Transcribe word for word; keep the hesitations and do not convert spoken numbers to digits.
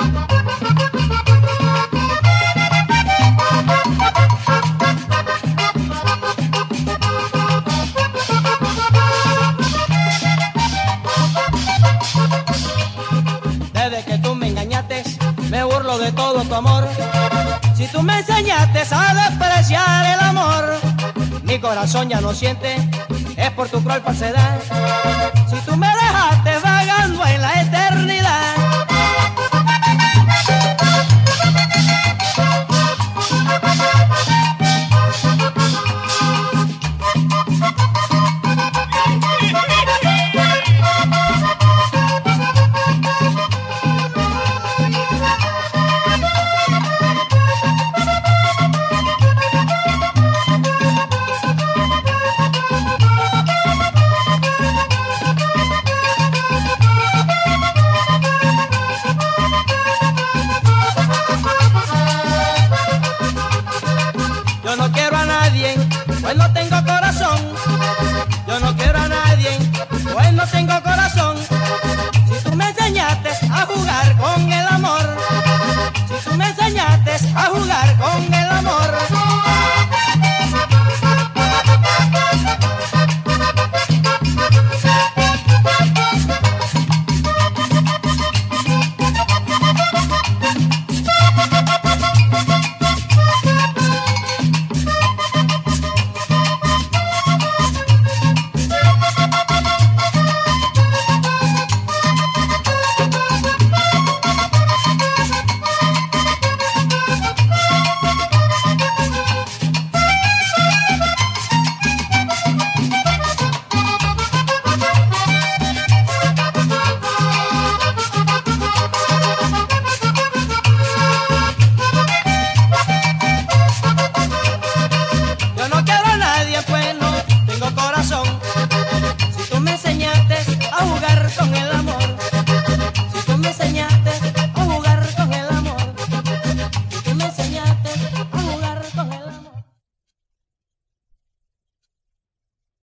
Desde que tú me engañaste, me burlo de todo tu amor. Si tú me enseñaste a despreciar el amor, mi corazón ya no siente, es por tu cruel falsedad. Si tú me dejaste vagando en la eternidad. Yo no quiero a nadie, pues no tengo corazón. Yo no quiero a nadie, pues no tengo corazón. Si tú me enseñaste a jugar con el amor, si tú me enseñaste a jugar con el amor. Yo no quiero a nadie, pues no tengo corazón. Si tú me enseñaste